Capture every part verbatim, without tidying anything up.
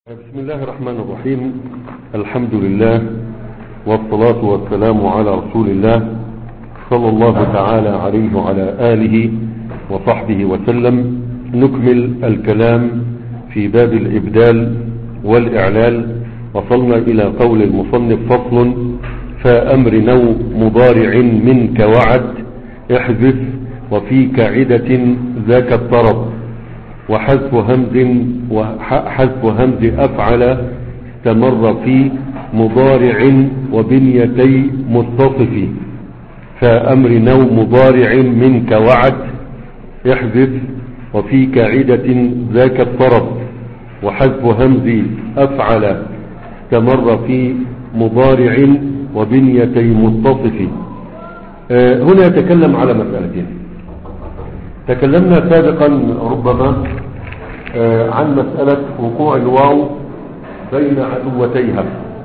بسم الله الرحمن الرحيم. الحمد لله والصلاة والسلام على رسول الله صلى الله تعالى عليه وعلى آله وصحبه وسلم. نكمل الكلام في باب الإبدال والإعلال. وصلنا إلى قول المصنف: فصل: فأمر نو مضارع منك وعد احذف وفي كعدة ذاك الطرب وحذف همز وحذف همز أفعل استمر في مضارع وبنيتي متصف. فأمر نو مضارع منك وعد احذف وفي كعدة ذاك الطرب وحذف همز أفعل استمر في مضارع وبنيتي متصف. آه هنا يتكلم على مسألتين. تكلمنا سابقا ربما آه عن مسألة وقوع الواو بين عدوتيها.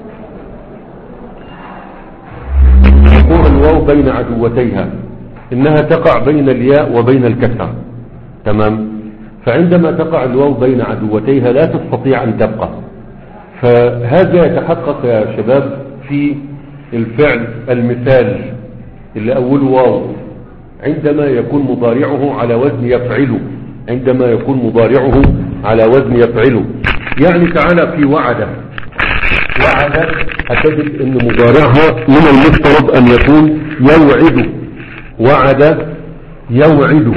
وقوع الواو بين عدوتيها إنها تقع بين الياء وبين الكسرة، تمام؟ فعندما تقع الواو بين عدوتيها لا تستطيع أن تبقى. فهذا يتحقق يا شباب في الفعل المثال اللي أول واو عندما يكون مضارعه على وزن يفعله. عندما يكون مضارعه على وزن يفعله يعني تعالى في وعد. وعد هتجد ان مضارعها من المفترض ان يكون يوعد. وعد يوعد،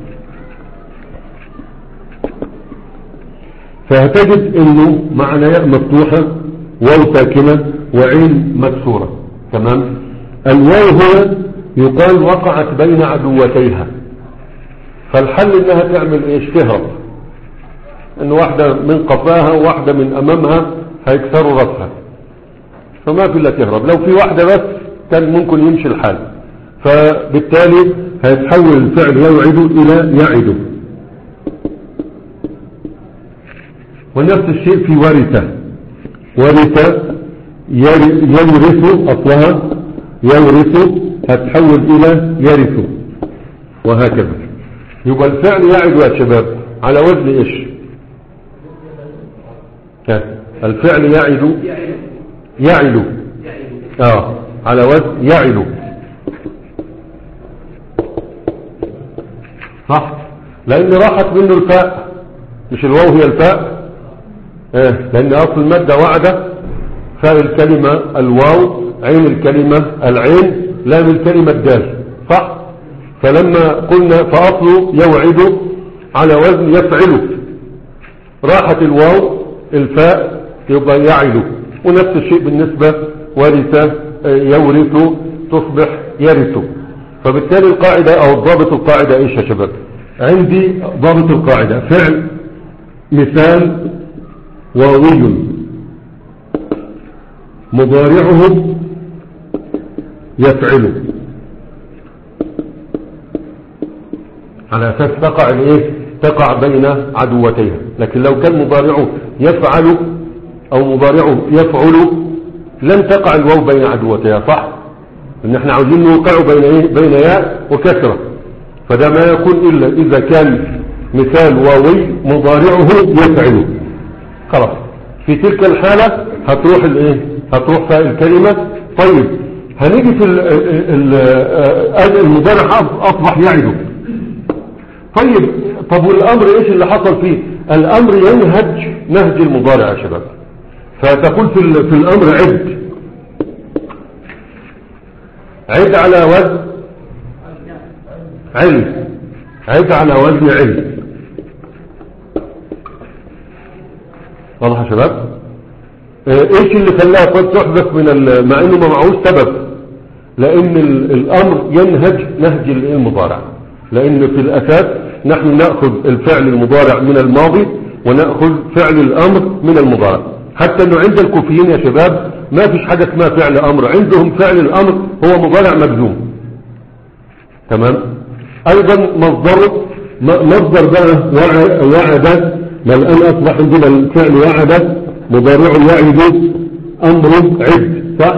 فهتجد انه معنى ياء مفتوحة واو ساكنة وعين مكسورة، تمام؟ الواو هنا يقال وقعت بين عدوتيها، فالحل انها تعمل ايش؟ تهرب. ان واحدة من قفاها وواحدة من امامها هيكسروا رأسها، فما في الا تهرب. لو في واحدة بس كان ممكن يمشي الحال، فبالتالي هيتحول الفعل يوعد الى يعد. ونفس الشيء في ورثة. ورثة يورث اصلها يورث هتحول الى يرث، وهكذا. يبقى الفعل يعد يا شباب على وزن ايش؟ الفعل يعد يعد اه على وزن يعد، صح؟ لان راحت منه الفاء، مش الواو هي الفاء. اه لان اصل المادة وعد، فاء الكلمة الواو، عين الكلمة العين، لام الكلمة الدال، صح؟ فلما قلنا فأصله يوعد على وزن يفعل، راحت الواو الفاء يبقى يعد. ونفس الشيء بالنسبة ورث يورث تصبح يرث. فبالتالي القاعدة او ضابط القاعدة ايش يا شباب؟ عندي ضابط القاعدة: فعل مثال واوي مضارعه يفعل، على اساس تقع الايه؟ تقع بين عدوتيها. لكن لو كان مضارعه يفعل او مضارعه يفعل لن تقع الواو بين عدوتيها، صح؟ ان احنا عاوزين نوقعه بين ايه؟ بين ياء وكسرة. فده ما يكون الا اذا كان مثال واوي مضارعه يفعل. خلاص، في تلك الحالة هتروح الايه؟ هتروح فاء الكلمة. طيب هنيجي في المضارع اصبح يعد. طيب طب والامر ايش اللي حصل فيه؟ الامر ينهج نهج المضارع يا شباب. فتقول في, في الامر عد. عد على وزن عل. عد على وزن عل. واضح يا شباب؟ ايش اللي خلاها قد تحذف من مع انه ما معهوش سبب؟ لان الامر ينهج نهج المضارع. لان في الاساس نحن نأخذ الفعل المضارع من الماضي ونأخذ فعل الامر من المضارع. حتى انه عند الكوفيين يا شباب ما فيش حاجة اسمها فعل امر، عندهم فعل الامر هو مضارع مجزوم، تمام؟ ايضا مصدر مصدر بقى وعد. ما الان اصبح عندنا الفعل وعد مضارع يعد امر عد، صح؟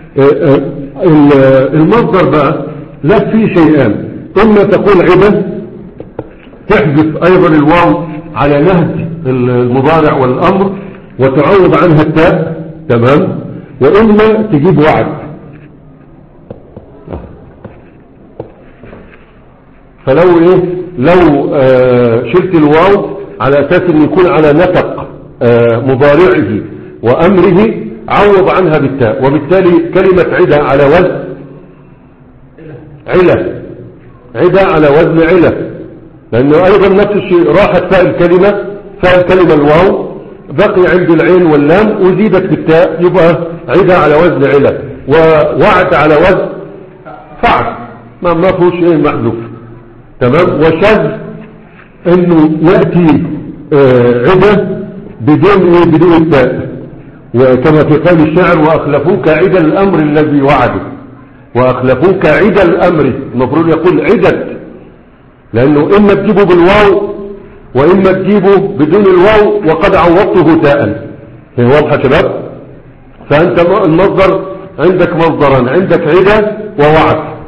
المصدر بقى لا فيه شيئان: اما تقول عدة تحذف ايضا الواو على نهج المضارع والامر، وتعوض عنها التاء، تمام، وإما تجيب وعد. فلو ايه لو آه شلت الواو على اساس ان يكون على نطق آه مضارعه وامره، عوض عنها بالتاء، وبالتالي كلمة عدة على وزن علة، عدة على وزن علة، لانه ايضا نفس الشيء، راحت فاء الكلمة، فاء الكلمة الواو بقي عند العين واللام وزيدت بالتاء، يبقى عدة على وزن علة، ووعد على وزن فعل، ما ما فيهوش ايه محذوف، تمام. وشذ انه يأتي آه عدة بدون ايه بدون التاء، وكما في قول الشاعر واخلفوك عدة الامر الذي وعده، واخلفوك عدة الامر، المفروض يقول عدة، لانه اما تجيبه بالواو واما تجيبه بدون الواو وقد عوضته تاء. هي واضحة شباب؟ فانت المصدر عندك مصدرا، عندك عدة ووعد.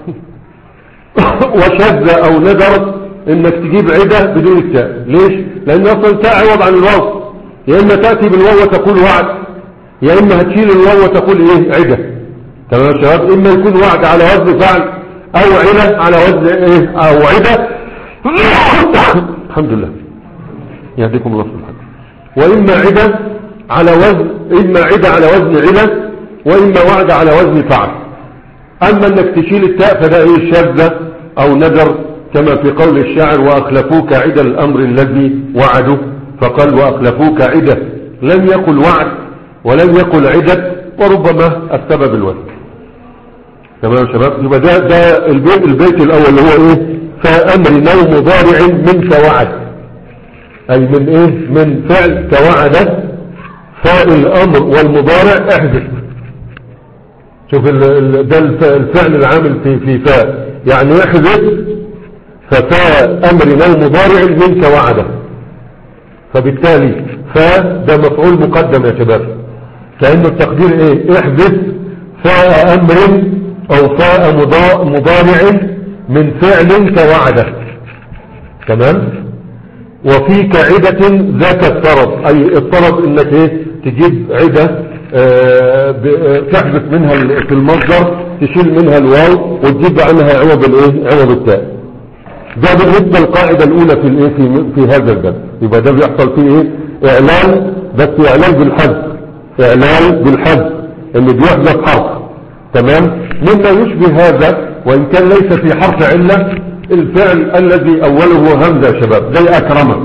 وشذ او ندر انك تجيب عدة بدون التاء. ليش؟ لان اصلا التاء عوض عن الواو، يا اما تأتي بالواو وتقول وعد، يا اما هتشيل الواو وتقول ايه عدة، تمام يا شباب؟ اما يكون وعد على وزن فعل او عدة على وزن ايه او عدة. الحمد لله يهديكم الله سبحانه. واما عدة على وزن، اما عدة على وزن عدة، واما وعد على وزن فعل. اما انك تشيل التاء فده ايه شاذ او ندر، كما في قول الشاعر واخلفوك عدة الامر الذي وعدوا، فقال واخلفوك عدة، لم يقل وعد ولم يقل عدة، وربما السبب الوزن. تمام يا شباب؟ يبقى ده ده البيت البيت الاول اللي هو ايه فامر نو مضارع من كوعد، اي من ايه من فعل كوعد، فاء الامر والمضارع احذف. شوف ده الفعل العامل في في فاء، يعني احذف، ففاء امر نو مضارع من كوعد، فبالتالي فاء ده مفعول مقدم يا شباب، كأنه التقدير ايه احذف فاء امر او فاء مضارع من فعل كوعد، تمام. وفي كعدة ذاك الطرب، اي الطرب انك ايه تجيب عدة اه تحذف منها في المصدر، تشيل منها الواو وتجيب عنها عوض الايه عوض التاء. ده بالنسبة القاعدة الاولى في الايه في, في هذا الباب. يبقى ده بيحصل فيه ايه اعلان، بس اعلان بالحذف، اعلان بالحذف اللي بيحذف حرف، تمام. مما يشبه هذا وان كان ليس في حرف علة، الفعل الذي اوله همزة يا شباب، زي اكرمه،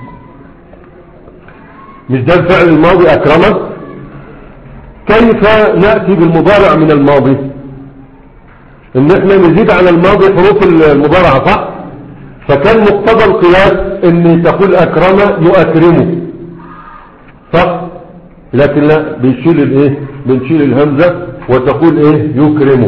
مش ده الفعل الماضي اكرمه؟ كيف نأتي بالمضارع من الماضي؟ ان احنا نزيد على الماضي حروف المضارعة، صح؟ فكان مقتضى القياس ان تقول اكرمه يؤكرمه، صح؟ لكن لا، بنشيل الايه بنشيل الهمزة وتقول ايه يكرمه،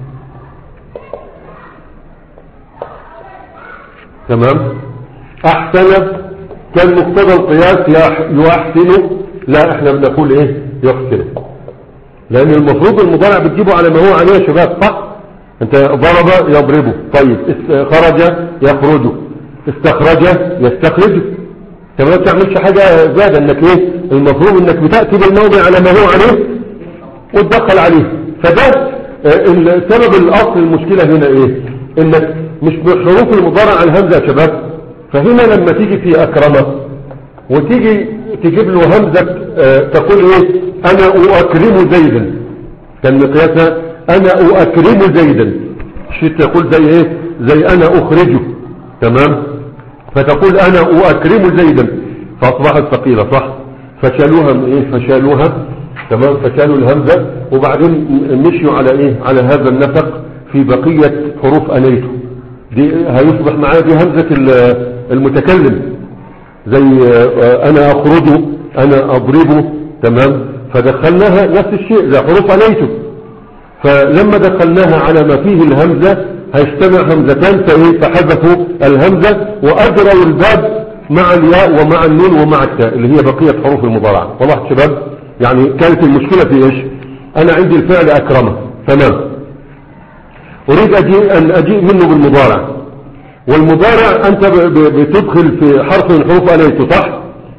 تمام. احسن كان مقتضى القياس يحسن، لا احنا بنقول ايه يحسن، لان المفروض المضارع بتجيبه على ما هو عليه يا شباب، صح؟ انت ضرب يضربه، طيب خرج يخرجه، استخرج يستخرجه، انت ما بتعملش حاجة زيادة، انك ايه المفروض انك بتأتي بالموضع على ما هو عليه وتدخل عليه. فده السبب الاصل المشكلة هنا ايه، انك مش بحروف المضارع على الهمزة يا شباب. فهنا لما تيجي في اكرمه وتيجي تجيب له همزة اه تقول ايه انا اؤكرم زيدا، كان مقياسها انا اؤكرم زيدا، شيء تقول زي ايه زي انا اخرجه، تمام. فتقول انا اؤكرم زيدا، فاصبحت ثقيلة، صح؟ فشالوها من ايه فشالوها، تمام، فشالوا الهمزة وبعدين مشيوا على ايه على هذا النسق في بقية حروف انيته دي، هيصبح معايا دي همزة المتكلم، زي انا اخرجه انا اضربه، تمام. فدخلناها نفس الشيء زي حروف انيته، فلما دخلناها على ما فيه الهمزة هيجتمع همزتان فايه فحذفوا الهمزة واجروا الباب مع الياء ومع النون ومع التاء اللي هي بقية حروف المضارعة. والله شباب يعني كانت المشكلة في ايش؟ انا عندي الفعل اكرمه، تمام، اريد أجي ان اجيء منه بالمضارع، والمضارع انت بتدخل في حرف من حروف انيته، صح؟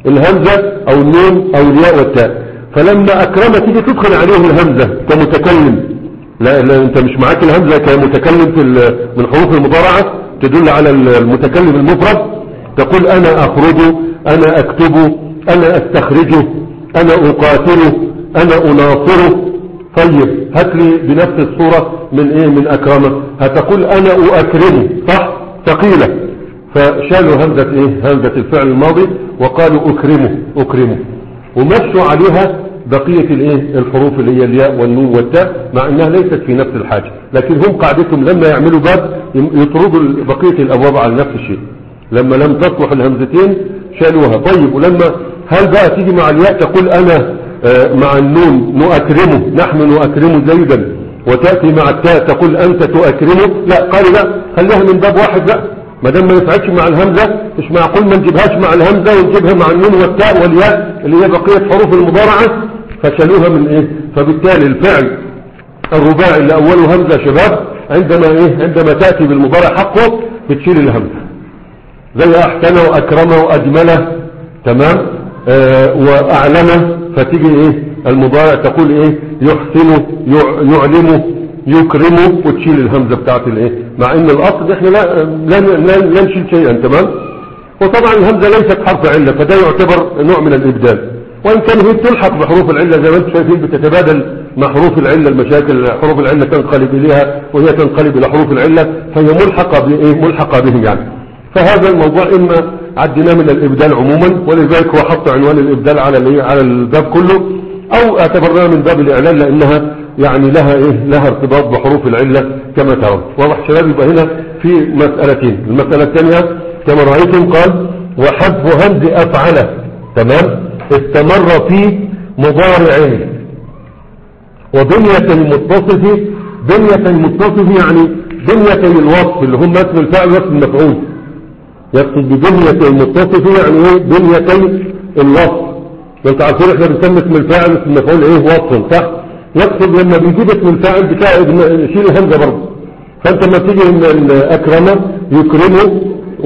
الهمزة او النون او الياء والتاء. فلما اكرم تيجي تدخل عليه الهمزة كمتكلم، لا, لا انت مش معاك الهمزة كمتكلم في من حروف المضارعة تدل على المتكلم المفرد، تقول انا اخرج، انا اكتب، انا استخرجه، انا اقاتله، انا اناصره. طيب هات لي بنفس الصورة من ايه من اكرمه، هتقول انا اكرمه، صح؟ ثقيلة، فشالوا همزة ايه همزة الفعل الماضي وقالوا اكرمه اكرمه، ومشوا عليها بقية الايه الحروف اللي هي الياء والنون والتاء، مع انها ليست في نفس الحاجة، لكن هم قاعدتهم لما يعملوا باب يطردوا بقية الابواب على نفس الشيء. لما لم تصلح الهمزتين شالوها. طيب ولما هل بقى تيجي مع الياء تقول انا آه مع النون نؤكرمه، نحن نؤكرمه زيدا، وتأتي مع التاء تقول انت تؤكرمه؟ لا، قال لا خليها من باب واحد بقى، ما دام ما ينفعش مع الهمزة مش معقول ما نجيبهاش مع الهمزة ونجيبها مع النون والتاء والياء اللي هي بقية حروف المضارعة، فشالوها من ايه. فبالتالي الفعل الرباعي اللي اوله همزة شباب عندما ايه عندما تأتي بالمضارع حقه بتشيل الهمزة، زي احسنه واكرمه واجمله، تمام، آه واعلمه، فتيجي ايه المضارع تقول ايه يحسنه يعلمه يكرمه وتشيل الهمزة بتاعت الايه، مع ان الاصل احنا لا لا لا, لا نشيل شيئا، تمام. وطبعا الهمزة ليست حرف علة، فده يعتبر نوع من الابدال، وان كان هي تلحق بحروف العلة زي ما انتم شايفين، بتتبادل مع حروف العلة المشاكل، حروف العلة تنقلب اليها وهي تنقلب الى حروف العلة، فهي ملحقة بايه ملحقة بهم يعني. فهذا الموضوع اما عدناه من الابدال عموما، ولذلك هو حط عنوان الابدال على الايه على الباب كله، او اعتبرناه من باب الاعلان لانها يعني لها ايه لها ارتباط بحروف العلة كما ترون. واضح شباب؟ يبقى هنا في مسألتين. المسألة الثانية كما رأيتم قال وحذف همز افعل، تمام، استمر في مضارع وبنية المتصف. بنية المتصف يعني بنية الوصف اللي هم اسم الفاعل واسم المفعول، يقصد ببنية المتصف يعني ايه بنية الوصف. انت عارفين احنا بنسمي اسم الفاعل واسم المفعول ايه وصف، صح؟ يقصد لما بيجيب اسم الفاعل بتاع شيل الهمزة برضه. فانت لما تيجي من اكرمه يكرمه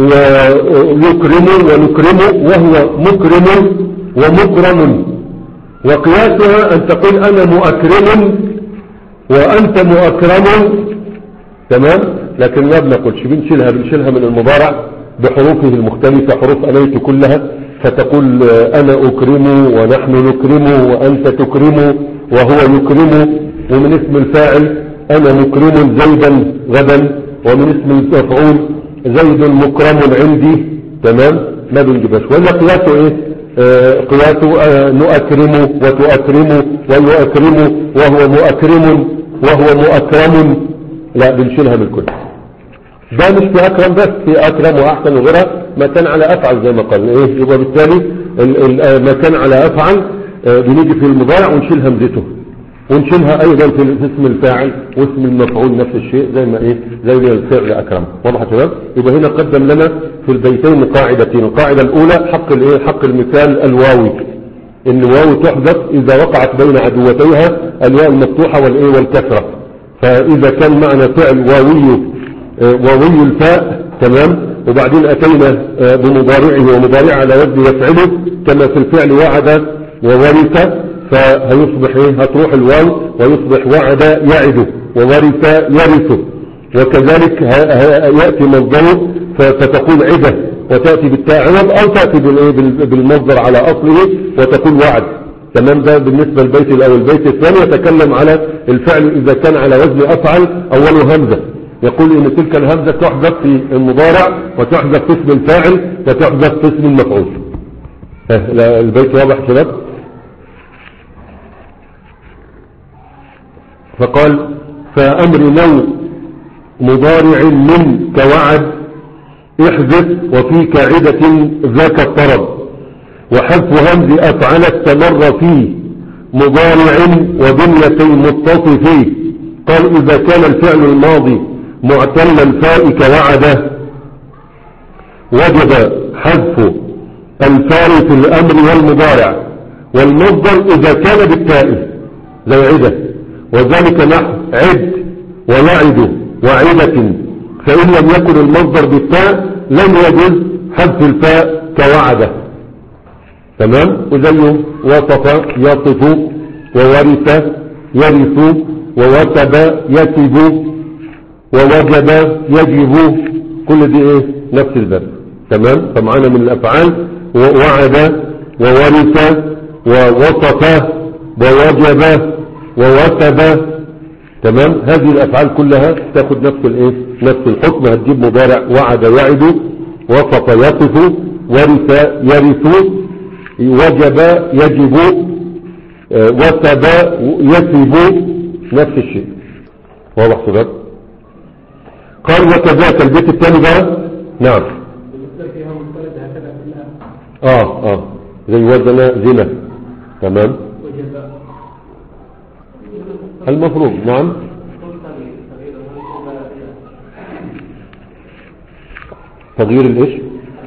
ويكرمه ونكرمه وهو مكرم ومكرم، وقياسها ان تقول انا مؤكرم وانت مؤكرم، تمام. لكن ما بنقولش بنشيلها بنشيلها من المضارع بحروفه المختلفة، حروف أنيت كلها، فتقول أنا أكرم ونحن نكرم وأنت تكرم وهو يكرم. ومن اسم الفاعل أنا مكرم زيدا غدا، ومن اسم المفعول زيد مكرم عندي، تمام، ما بنجيبهاش. ولا قياسه ايه آه قياسه آه نؤكرم وتؤكرم ويؤكرم وهو مؤكرم وهو مؤكرم، لا بنشيلها من كل. ده مش في اكرم بس، في اكرم واحسن وغيرها ما كان على افعل زي ما قال ايه. يبقى بالتالي ما كان على افعل آه بنيجي في المضارع ونشيل همزته، ونشيلها ايضا في اسم الفاعل واسم المفعول نفس الشيء زي ما ايه زي الفعل اكرم. واضح يا شباب؟ يبقى هنا قدم لنا في البيتين قاعدتين. القاعده الاولى حق الايه حق المثال الواوي، ان واو تحذف اذا وقعت بين عدوتيها الياء المفتوحه والايه والكسره. فاذا كان معنى فعل واوي واوي الفاء، تمام، وبعدين اتينا بمضارعه ومضارع على وزن يفعله كما في الفعل وعد وورث، فهيصبح ايه هتروح الواو ويصبح وعد يعد وورث يرث. وكذلك يأتي مصدره فتقول عدة وتأتي بالتاء عوض، او تأتي بالمصدر على اصله وتقول وعد، تمام. ده بالنسبة للبيت الاول. البيت الثاني يتكلم على الفعل اذا كان على وزن افعل اوله همزة، يقول ان تلك الهمزة تحذف في المضارع وتحذف في اسم الفاعل وتحذف في اسم المفعول. البيت واضح شباب؟ فقال فأمر نوع مضارع من كوعد احذف وفي كاعدة ذاك الطرب، وحذف همز أفعل استمر في مضارع وبنية متصف. قال إذا كان الفعل الماضي معتل الفاء كوعد وجب حذف الفاء في الأمر والمضارع، والمصدر إذا كان بالتاء زي عدة، وذلك نحو عد ويعد وعدة، فإن لم يكن المصدر بالتاء لم يجوز حذف الفاء كوعد. تمام. وزيه وصف يصف وورث يرث ووتب يتب ووجب يجب، كل دي ايه نفس الباب. تمام. فمعانا من الافعال ووعد وورث ووصف ووجب ووتب. تمام. هذه الافعال كلها تاخد نفس الايه نفس الحكم. هتجيب مضارع وعد يعد، وصف يصف، ورث يرث، وجب يجب، وتب يتب، نفس الشيء. واضح شباب؟ قال وكذاك البيت الثاني بقى. نعم. اه اه زي وزن زنا. تمام. المفروض. نعم. تغيير الايش؟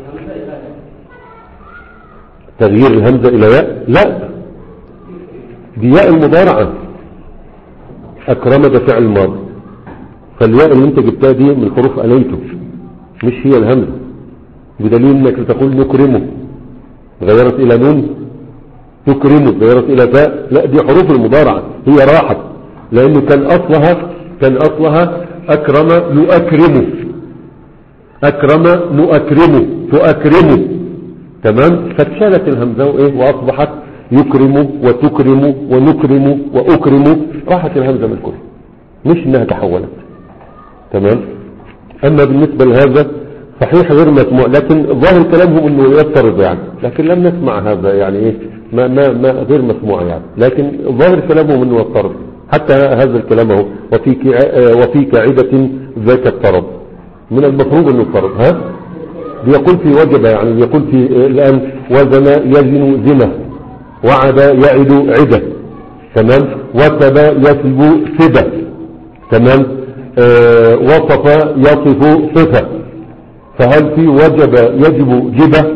تغيير الهمزة الى ياء. لا، دي ياء المضارعة. اكرم ده فعل الماضي، فالياء اللي انت جبتها دي من حروف اليته، مش هي الهمزة، بدليل انك تقول نكرمه غيرت الى نون، تكرمه غيرت الى تاء. لا، دي حروف المضارعة، هي راحت، لانه كان اصلها كان اصلها اكرم يؤكرمه، اكرم نؤكرمه تؤكرمه. تمام. فاتشالت الهمزة وايه واصبحت يكرم وتكرم ونكرم واكرم، راحت الهمزة من الكل، مش انها تحولت. تمام. اما بالنسبة لهذا صحيح غير مسموع، لكن ظاهر كلامهم انه يفترض يعني، لكن لم نسمع هذا يعني ايه ما ما ما غير مسموع يعني، لكن ظاهر كلامهم انه يفترض. حتى هذا الكلام اهو وفي وفي قاعدة ذاك الطرب، من المفروض انه يفترض. ها بيقول في وجب يعني، بيقول في الان وزن يزن زنه، وعد يعد عده. تمام. وتب يتب سبه. تمام. آه وصف يصف صفه. فهل في وجب يجب جبه؟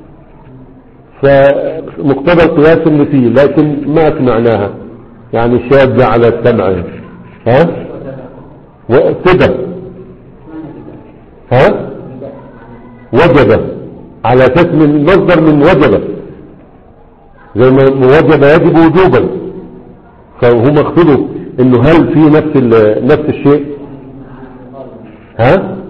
فمقتضى القياس اللي فيه، لكن ما سمعناها يعني شاذة على السمع. ها وسبه. ها وجب على اساس من مصدر من وجب، زي ما وجب يجب وجوبا، فهم اقصدوا انه هل في نفس نفس الشيء. ها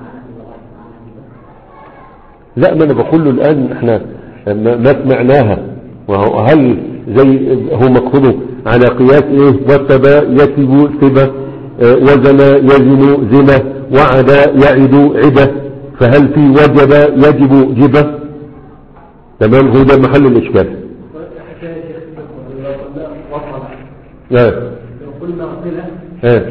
لا، ما انا بقول له الان احنا ما سمعناها، وهل زي هو مقصده على قياس ايه وتب يتب سبه، وزن يزن زنه، وعد يعد عده، فهل في وجب يجب جبه؟ تمام. هو ده محل الاشكال. ايه ايه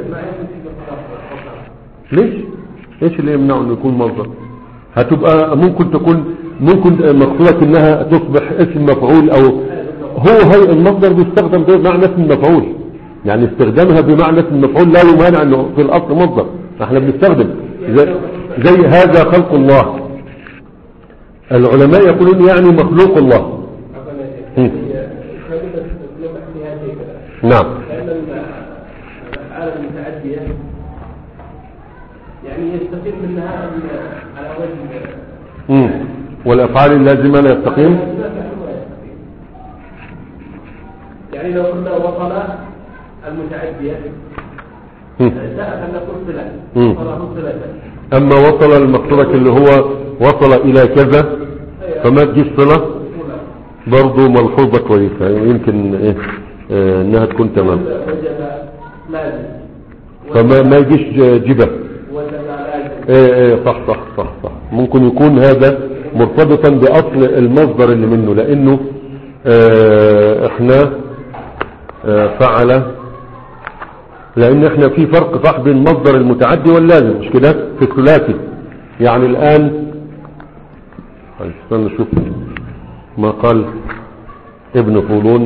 ليش ايش اللي يمنعه انه يكون مصدر؟ هتبقى ممكن تكون ممكن مقصودك انها تصبح اسم مفعول، او هو هي المصدر بيستخدم بمعنى اسم مفعول، يعني استخدامها بمعنى اسم مفعول لا يمانع انه في الاصل مصدر. احنا بنستخدم زي, زي هذا خلق الله، العلماء يقولون يعني مخلوق الله. نعم. يعني يستقيم منها على وجه امم والافعال اللازمه لا يستقيم. يعني لو قلنا وصل المتعديه ساء ان نقول صله وصله صله، اما وصل المقصودك اللي هو وصل الى كذا فما تجيش صله، برضه ملحوظه كويسه، يمكن ايه اه انها تكون تمام، فما ما يجيش جبه. ايه ايه صح صح صح صح. ممكن يكون هذا مرتبطا باصل المصدر اللي منه، لانه اه احنا اه فعل، لان احنا في فرق صح بين مصدر المتعدي واللازم، مش كده في الثلاثي. يعني الان استنى نشوف ما قال ابن طولون.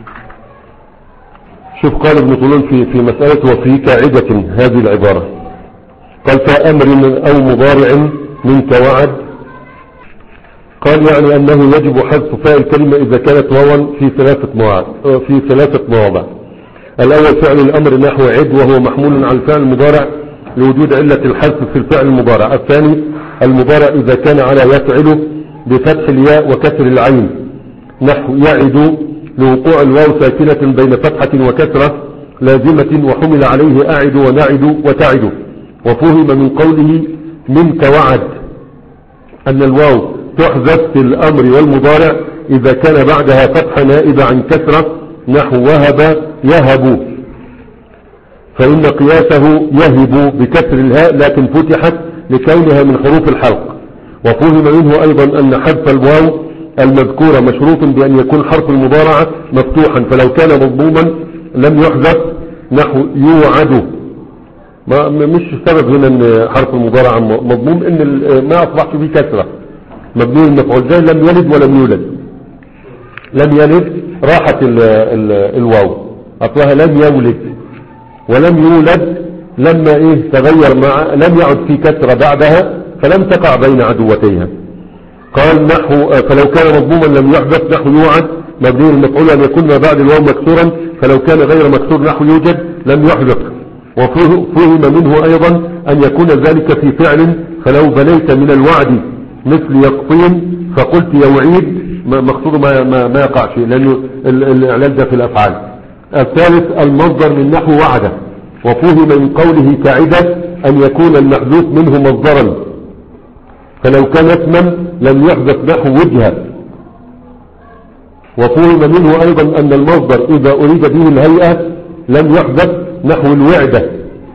شوف قال ابن طولون في في مسألة وفي قاعدة هذه العبارة، قال كأمر أو مضارع منك وعد، قال يعني أنه يجب حذف فاء الكلمة إذا كانت واوا في ثلاثة مواضع في ثلاثة مواضع. الأول فعل الأمر نحو عد، وهو محمول على الفعل المضارع لوجود علة الحذف في الفعل المضارع. الثاني المضارع إذا كان على يفعل بفتح الياء وكسر العين نحو يعد لوقوع الواو ساكنة بين فتحة وكسرة لازمة وحمل عليه أعد ونعد وتعد. وفهم من قوله منك وعد أن الواو تحذف في الأمر والمضارع إذا كان بعدها فتحة نائبة عن كسرة نحو وهب يهب، فإن قياسه يهب بكسر الهاء لكن فتحت لكونها من حروف الحلق. وفهم منه أيضا أن حذف الواو المذكورة مشروط بأن يكون حرف المضارعة مفتوحا، فلو كان مضموما لم يحذف نحو يوعد. ما مش السبب هنا ان حرف المضارعة مضموم ان ما اصبحش فيه كسرة مبني المفعول، زي لم يلد ولم يولد. لم يلد راحت ال ال الواو اصلها لم يولد، ولم يولد لما ايه تغير مع لم يعد في كسرة بعدها فلم تقع بين عدوتيها. قال نحو فلو كان مضموما لم يحذف نحو يوعد مبني المفعول ان يكون ما بعد الواو مكسورا، فلو كان غير مكسور نحو يوجد لم يحذف. وفهم منه ايضا ان يكون ذلك في فعل، فلو بنيت من الوعد مثل يقطين فقلت يوعيد مقصود ما, ما, ما يقع شيء لانه الاعلان ده في الافعال. الثالث المصدر من نحو وعده. وفهم من قوله كعدة ان يكون المحذوف منه مصدرا، فلو كان اسما لم يحذف نحو وجهه. وفهم منه ايضا ان المصدر اذا اريد به الهيئة لم يحذف نحو الوعدة.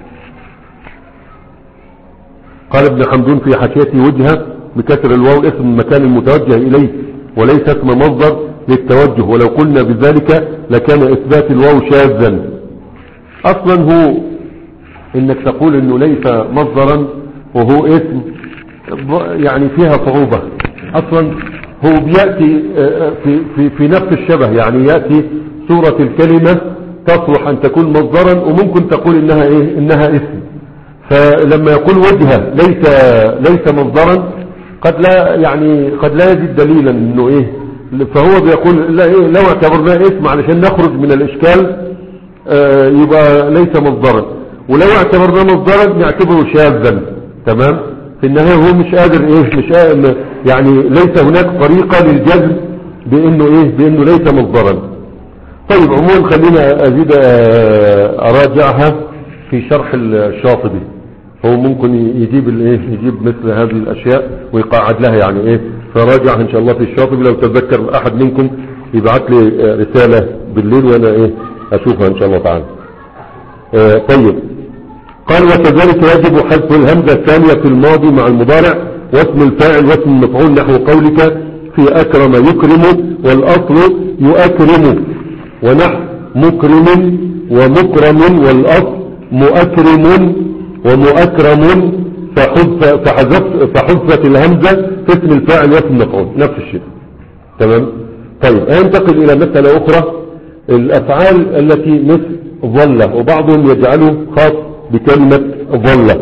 قال ابن حمدون في حاشيته وجهه بكسر الواو اسم المكان المتوجه اليه وليس اسم مصدر للتوجه، ولو قلنا بذلك لكان اثبات الواو شاذا. اصلا هو انك تقول انه ليس مصدرا وهو اسم يعني فيها صعوبة. اصلا هو بيأتي في, في, في نفس الشبه، يعني يأتي صورة الكلمة تصلح ان تكون مصدرا وممكن تقول انها ايه انها اسم. فلما يقول وجهه ليس ليس مصدرا قد لا يعني قد لا يجد دليلا انه ايه، فهو بيقول لا إيه لو اعتبرناه اسم علشان نخرج من الاشكال آه يبقى ليس مصدرا، ولو اعتبرناه مصدرا نعتبره شاذا. تمام. في النهاية هو مش قادر ايه مش قادر يعني ليس هناك طريقة للجزم بانه ايه بانه ليس مصدرا. طيب عموما خلينا ازيد اراجعها في شرح الشاطبي، هو ممكن يجيب الايه يجيب مثل هذه الاشياء ويقعد لها يعني ايه، فراجعها ان شاء الله في الشاطبي. لو تذكر احد منكم يبعث لي رسالة بالليل وانا ايه اشوفها ان شاء الله تعالى. اه طيب قال وكذلك يجب حذف الهمزة الثانية في الماضي مع المضارع واسم الفاعل واسم المفعول نحو قولك في اكرم يكرم والاصل يؤكرم، ونحو مكرم ومكرم والاصل مؤكرم ومؤكرم فحذفت فحذفت الهمزة في اسم الفاعل واسم المفعول نفس الشيء. تمام. طيب انتقل الى مسألة اخرى، الافعال التي مثل ظل، وبعضهم يجعله خاص بكلمة ظل.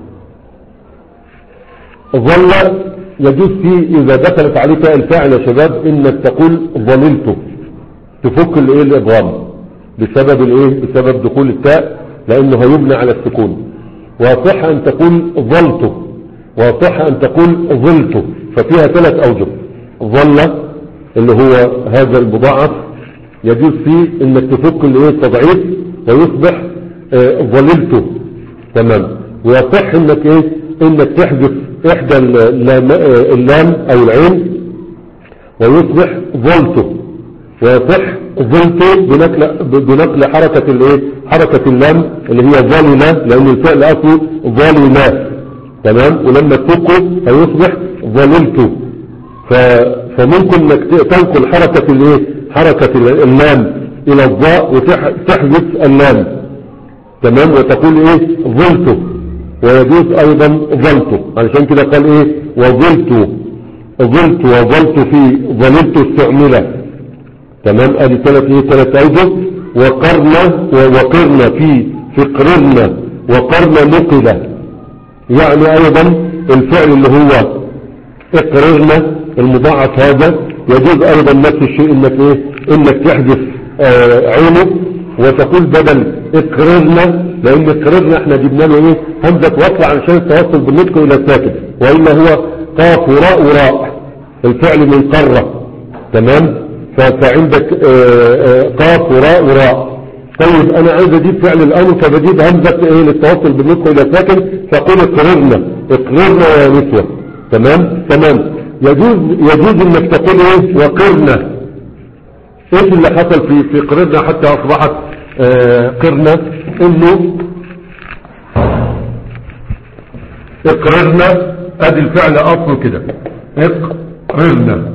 ظل يجوز فيه اذا دخلت عليك الفاعل يا شباب انك تقول ظللت، تفك الايه الابرام بسبب الايه بسبب دخول التاء لانه هيبنى على السكون. وصح ان تقول ظلت، وصح ان تقول ظلت، ففيها ثلاث اوجه. ظل اللي هو هذا المضاعف يجوز فيه انك تفك الايه التضعيف ويصبح آه ظللت. تمام. ويصح انك ايه انك تحذف احدى اللام, اللام او العين ويصبح ظلت، ويصح ظلت بنقل بنقل حركة الايه حركة اللام اللي هي ظلمة لان الفعل اصله ظلمة. تمام. ولما تفكه هيصبح ظللت. فممكن انك تنقل حركة الايه حركة اللام الى الضاء وتحذف اللام. تمام. وتقول ايه ظلت، ويجوز ايضا ظلت، علشان كده قال ايه وظلت ظلت وظلت في ظللت استعمله. تمام. ادي ثلاث ايه ثلاث اوجه. وقرنا وقرنا في فقرنا وقرنا نقلة، يعني ايضا الفعل اللي هو اقررنا المضاعف هذا يجوز ايضا نفس الشيء انك ايه انك تحذف آه عينه وتقول بدل اقررنا، لان اقررنا احنا جبنا له ايه همزة وصل علشان التوصل بالنطق الى الساكن، والا هو قاف وراء وراء الفعل من قرة. تمام. فعندك قاف وراء وراء. طيب انا عايز اجيب فعل الامر، فبجيب همزة ايه للتوصل بالنطق الى ساكن، فقول اقررنا اقررنا يا نسوة. تمام تمام. يجوز يجوز انك تقول ايه وقرنا. ايش اللي حصل في في قررنا حتى اصبحت آه قرنا؟ انه اقررنا ادي الفعل اصله كده اقررنا.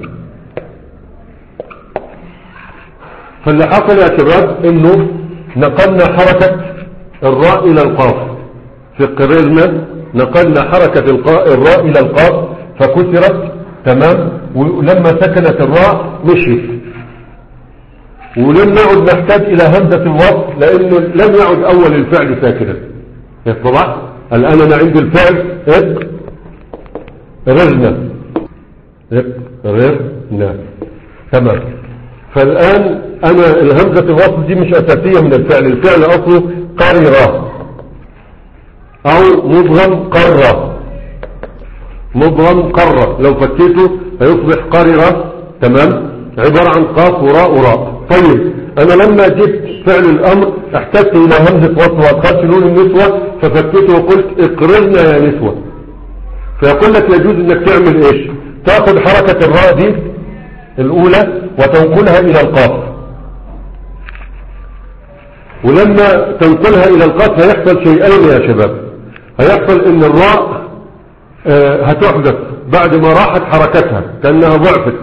فاللي حصل يا شباب انه نقلنا حركة الراء الى القاف في قررنا، نقلنا حركة الراء الى القاف فكسرت. تمام. ولما سكنت الراء مشيت، ولم نعد نحتاج الى همزة الوصل لانه لم يعد اول الفعل ساكنا. طبعا الان انا عندي الفعل اقررنا اقررنا. تمام. فالان انا الهمزة الوصل دي مش اساسية من الفعل. الفعل اصله قرر او مضغم قرر. مضغم قرر لو فكيته هيصبح قرر. تمام. عبارة عن قاف وراء وراء. طيب انا لما جبت فعل الامر احتجت الى همزة وصل وادخلت نون النسوة ففكيته وقلت اقررنا يا نسوة. فيقول لك يجوز انك تعمل ايش؟ تاخذ حركة الراء دي الاولى وتنقلها الى القاف، ولما تنقلها الى القاف هيحصل شيئين يا شباب. هيحصل ان الراء آه هتحذف بعد ما راحت حركتها كأنها ضعفت،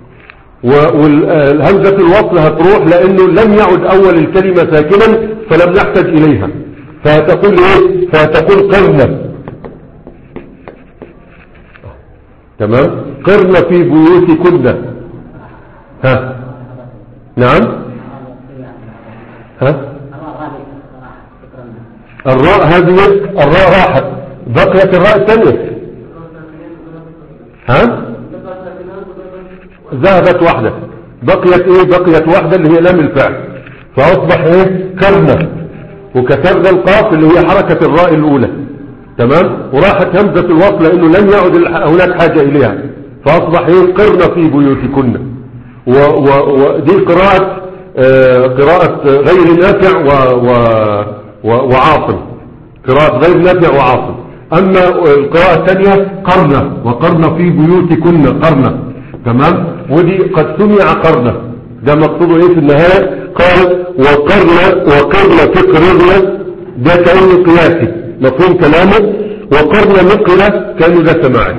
والهمزة الوصل هتروح لانه لم يعد اول الكلمة ساكنا فلم نحتاج اليها. فهتقول ايه؟ فهتقول قرنا. تمام. قرنا في بيوتكن. ها نعم. ها الراء هذه الراء راحت، بقيت الراء الثانية. ها ذهبت واحدة، بقيت ايه؟ بقيت واحدة اللي هي لام الفعل، فاصبح ايه؟ كرنا. وكسرنا القاف اللي هي حركة الراء الاولى. تمام. وراحت همزة الوصل لانه لم يعد هناك حاجة اليها، فاصبح ايه؟ قرنا في بيوتكن. ودي قراءة آه قراءة غير نافع و و و وعاصم، قراءة غير نافع وعاصم. اما القراءة الثانية قرنا وقرنا في بيوتكن قرنا. تمام. ودي قد سمع قرنا، ده مقصوده ايه في النهاية؟ قال وقرنا وقرنا تقررنا، ده كأنه قياسي مفهوم كلامه. وقرنا نقرة كأنه ده سماعي.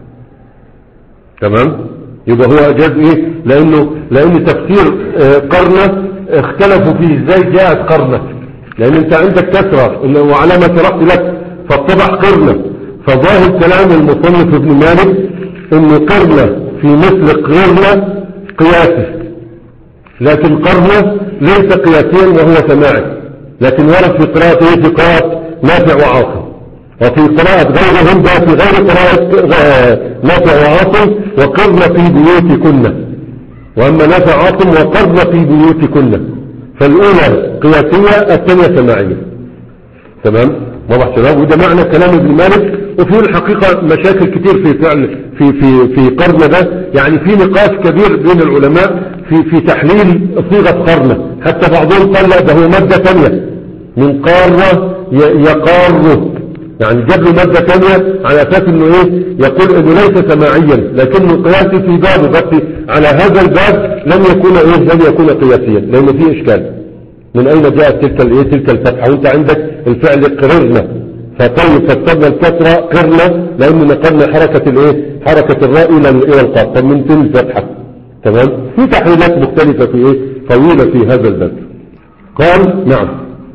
تمام. يبقى هو اجاز ايه؟ لانه لان تفسير اه قرنا اختلفوا فيه ازاي جاءت قرنا، لان انت عندك كسرة وعلامة رفع لك فاتضح قرنا. فظاهر كلام المصنف ابن مالك ان قرنا في مثل قرنا قياسي، لكن قرنا ليس قياسيا وهو سماعي، لكن ورد في قراءة ايه؟ في قراءة نافع وعاصم. وفي قراءة غيرهم ده في غير قراءة نافع وعاصم وقرن في بيوتكن. واما نافع وعاصم وقرن في بيوتكن، فالاولى قياسية الثانية سماعية. تمام. واضح شباب؟ وده معنى كلام ابن مالك. وفي الحقيقة مشاكل كتير في فعل في في في قرن ده، يعني في نقاش كبير بين العلماء في في تحليل صيغة قرن. حتى بعضهم قال لا ده هو مادة ثانية من قارة يقاره، يعني جاب له مادة ثانية على اساس انه ايه؟ يقول انه ليس سماعيا لكنه قياسي في بابه، بس على هذا الباب لم يكون ايه؟ لم يكون قياسيا لانه فيه اشكال. من اين جاءت تلك الايه؟ تلك الفتحة؟ وانت عندك الفعل قررنا، فطيب فكتبنا الكسرة قرنا لان نقلنا حركة الايه؟ حركة الراء الى الى القاف، طب من فين الفتحة؟ تمام. في تحليلات مختلفة في ايه؟ طويلة في هذا الباب. قال نعم.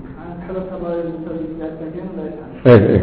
ايه ايه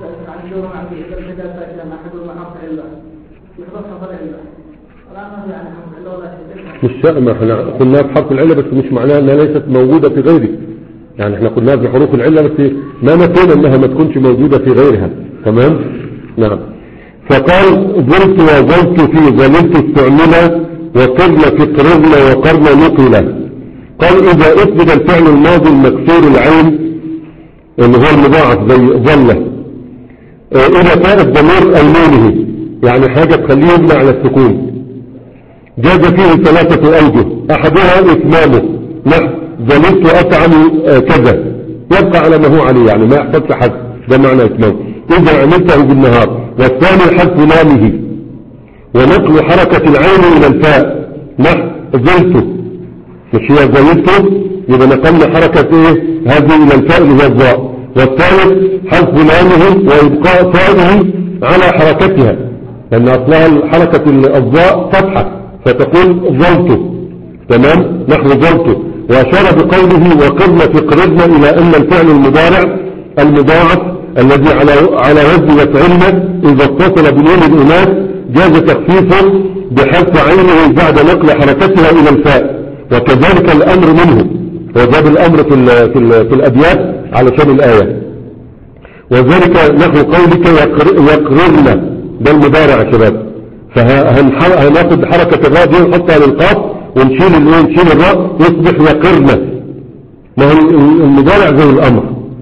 مش ما احنا قلنا بحرف العلة بس مش معناها انها ليست موجودة في غيره، يعني احنا قلناها بحروف العلة بس ما نفينا انها ما تكونش موجودة في غيرها. تمام. نعم. فقال ظلت وظلت في ظللت استعملا وقرن في قررنا وقرن نقلا. قال اذا اثبت الفعل الماضي المكسور العين اللي هو المضاعف زي ظلة اذا كان الضمير ايمانه، يعني حاجة تخليه يبنى على السكون، جاز فيه ثلاثة اوجه. أحدها إتمامه، نحو ظللت أفعل كذا، يبقى على ما هو عليه، يعني ما يحصلش حذف، ده معنى إتمامه إذا عملته بالنهار. والثاني حذف لامه ونقل حركة العين إلى الفاء، نحو زلت، مش هي زلت، يبقى نقلنا حركة إيه هذه إلى الفاء اللي هي الضاء. والثالث حذف لامه وإبقاء فائه على حركتها، لأن أصلها حركة الضاء فتحة فتقول ظلت، تمام، نحو ظلت. وأشار بقوله وقرن تقربن إلى أن الفعل المضارع المضاعف الذي على على وزن يفعلن إذا اتصل بنون الإناث جاز تخفيفه بحذف عينه بعد نقل حركتها إلى الفاء، وكذلك الأمر منه، وجاب الأمر في ال في, ال في الأبيات علشان الآية. وذلك نحو قولك يقررن، ده المضارع يا شباب، فهناخد حركة الراء دي ونحطها للقاف ونشيل الايه نشيل الراء يصبح يقرن. ما هو المضارع زي الأمر،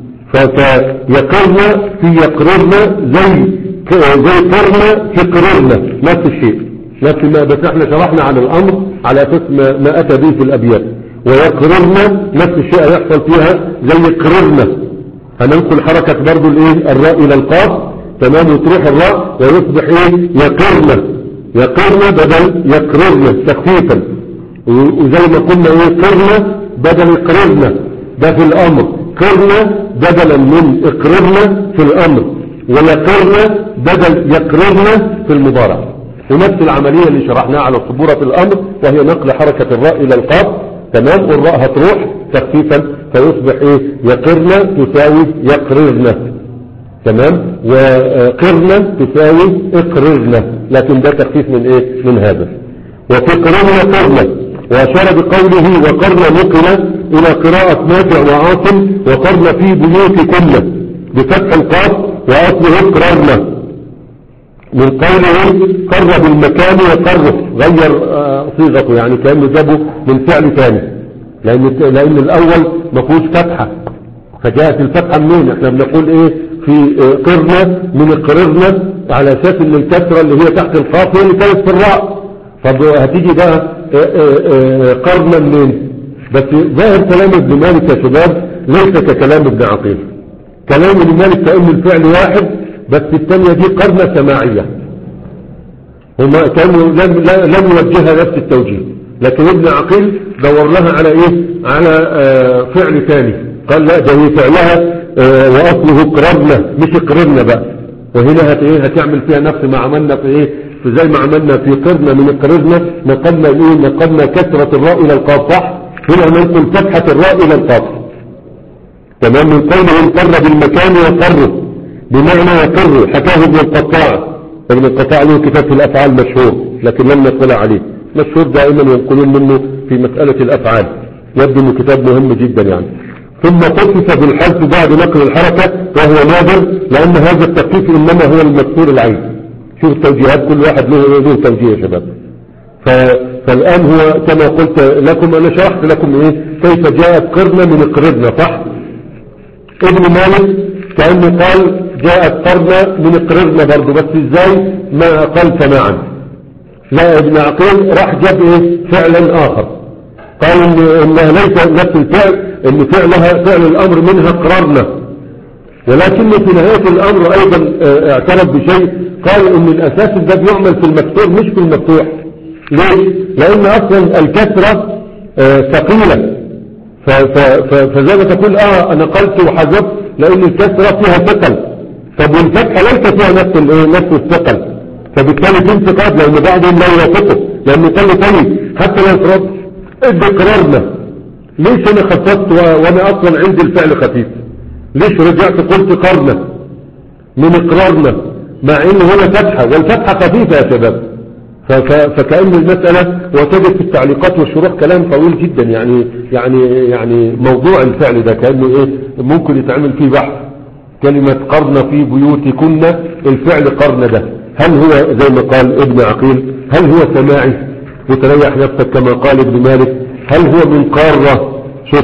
فيقرن في يقررن زي زي قرن في قررن، نفس الشيء، نفس ما، بس احنا شرحنا عن الأمر على أساس ما, ما أتى به في الأبيات. ويقررن نفس الشيء يحصل فيها زي قررن، هننقل حركة برضو الايه الراء إلى القاف، تمام، وتروح الراء ويصبح ايه يقرن، يقرن بدل يقررن تخفيفا. وزي ما قلنا ايه قرن بدل يقررن ده في الأمر، قرن بدلا من اقررن في الأمر، ويقرن بدل يقررن في المضارع. ونفس العملية اللي شرحناها على الصبورة في الأمر، وهي نقل حركة الراء إلى القاف، تمام، والراء هتروح تخفيفا فيصبح ايه يقرن تساوي يقررن، تمام، وقرن تساوي اقررن، لكن ده تخفيف من ايه من هذا. وفي قرن قرن، وأشار بقوله وقرن نقل إلى قراءة نافع وعاصم وقرن في بيوتكن بفتح القاف وأصله قرن، من قوله قرب المكان وقرب، غير صيغته يعني كأنه جابه من فعل ثاني، لأن, لأن الأول ما فيهوش فتحة، فجاءت الفتحة منين؟ احنا بنقول ايه في قرنة من قررنا على أساس ان الكسرة اللي هي تحت القاف هي اللي كانت في الراء، طب هتيجي بقى قرنا منين؟ بس ظاهر كلام ابن مالك يا شباب ليس ككلام ابن عقيل. كلام ابن مالك كأن الفعل واحد، بس الثانية دي قرنة سماعية، هما كانوا لم, لم يوجهها نفس التوجيه، لكن ابن عقيل دور لها على ايه على آه فعل ثاني، قال لا ده هي فعلها آه واصله قررنا مش قررنا بقى، وهنا هت ايه هتعمل فيها نفس ما عملنا في ايه في زي ما عملنا في قرنا من قررنا، نقلنا ايه نقلنا كسرة الراء الى القاف، صح، هنا ننقل فتحة الراء الى القاف، تمام. من قوله قر بالمكان وقر بمعنى يقر، حكاه ابن القطاع، ابن القطاع له كتاب في الافعال مشهور لكن لم نطلع عليه، مشهور دائما ينقلون منه في مسألة الافعال، يبدو انه كتاب مهم جدا يعني. ثم خفف بالحذف بعد نقل الحركة وهو نادر، لان هذا التخفيف انما هو المذكور العين. شوف التوجيهات كل واحد له له توجيه يا شباب. فالان هو كما قلت لكم، انا شرحت لكم ايه كيف جاءت قرنة من قررنا، صح. ابن مالك كأنه قال جاءت قرنة من قررنا برضه، بس ازاي ما قال سماعا، لا ابن عقيل راح جاب ايه فعلا اخر، قال ان انها ليس نفس الفعل، ان فعلها فعل الامر منها قررنا، ولكن في نهاية الامر ايضا اعترف بشيء، قال ان الاساس ده بيعمل في المكسور مش في المفتوح. ليه؟ لان اصلا الكسرة ثقيلة، فزي ما تقول اه نقلت وحذفت لان الكسرة فيها ثقل، طب والفتحة ليس فيها نفس الايه نفس الثقل، فبالتالي في انتقاد لان بعضهم لا يوافقه، لانه قال طيب حتى لو فرضت ادي قرارنا، ليش انا خففت وانا اصلا عندي الفعل خفيف؟ ليش رجعت قلت قرنا من قرارنا مع ان هنا فتحة والفتحة خفيفة يا شباب؟ فكأن المسألة، وتجد في التعليقات والشروح كلام طويل جدا يعني يعني يعني موضوع الفعل ده كأنه ايه ممكن يتعمل فيه بحث. كلمة قرن في بيوتكن، الفعل قرن ده هل هو زي ما قال ابن عقيل هل هو سماعي وتريح نفسك كما قال ابن مالك، هل هو من قارة؟ شوف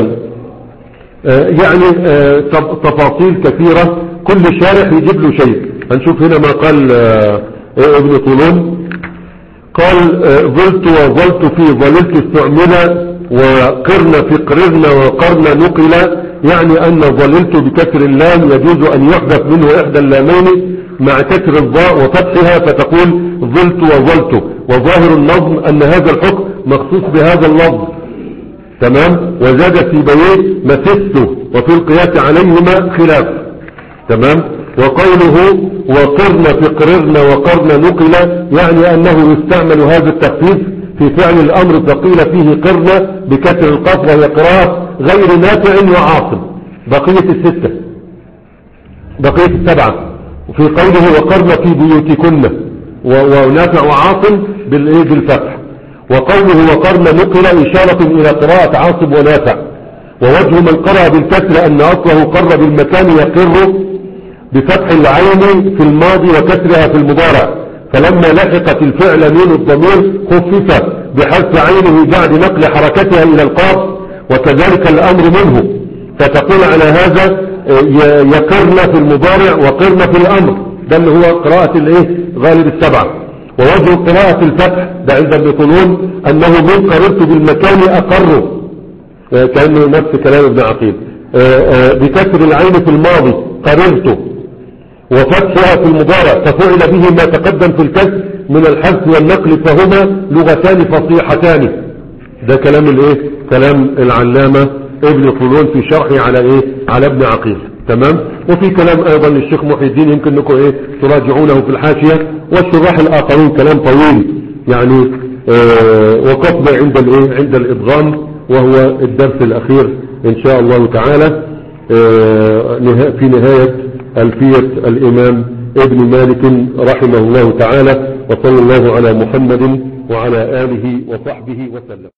آه يعني آه تفاصيل كثيرة، كل شارح يجيب له شيء. هنشوف هنا ما قال آه ابن طولون، قال ظلت وظلت في ظللت استعمل وقرن في قررن وقرن نقل، يعني أن ظللت بكسر اللام يجوز أن يحذف منه إحدى اللامين مع كسر الضاء وفتحها فتقول ظلت وظلت. وظاهر النظم أن هذا الحكم مخصوص بهذا اللفظ، تمام. وزاد سيبويه مسست، وفي القياس عليهما خلاف، تمام. وقوله وقرن في قررن وقرن نقل، يعني أنه يستعمل هذا التخفيف في فعل الأمر فقيل فيه قرن بكسر القاف، وهي قراءة غير نافع وعاصم. بقية الستة بقية السبعة وفي قوله وقرن في بيوتكن ونافع وعاصم بالفتح. وقوله وقرن نقل إشارة إلى قراءة عاصم ونافع. ووجه من قرأ بالكسر أن أصله قر بالمكان يقر بفتح العين في الماضي وكسرها في المضارع، فلما لحقت الفعل نون الضمير خفف بحذف عينه بعد نقل حركتها إلى القاف، وكذلك الأمر منه، فتقول على هذا يقرن في المضارع وقرن في الأمر، ده اللي هو قراءة الايه غالب السبعة. ووجه قراءة الفتح ده عند ابن طولون أنه من قررت بالمكان أقر، كأنه نفس كلام ابن عقيل، بكسر العين في الماضي قررت، وفتحها في المضارع ففعل به ما تقدم في الكسر من الحذف والنقل، فهما لغتان فصيحتان. ده كلام الايه كلام العلامة ابن طولون في شرحه على ايه على ابن عقيل، تمام. وفي كلام ايضا للشيخ محي الدين يمكن انكم ايه تراجعونه في الحاشية، والشراح الاخرين كلام طويل يعني. آه وقفنا عند الايه عند الادغام، وهو الدرس الاخير ان شاء الله تعالى آه في نهاية ألفية الامام ابن مالك رحمه الله تعالى. وصلى الله على محمد وعلى آله وصحبه وسلم.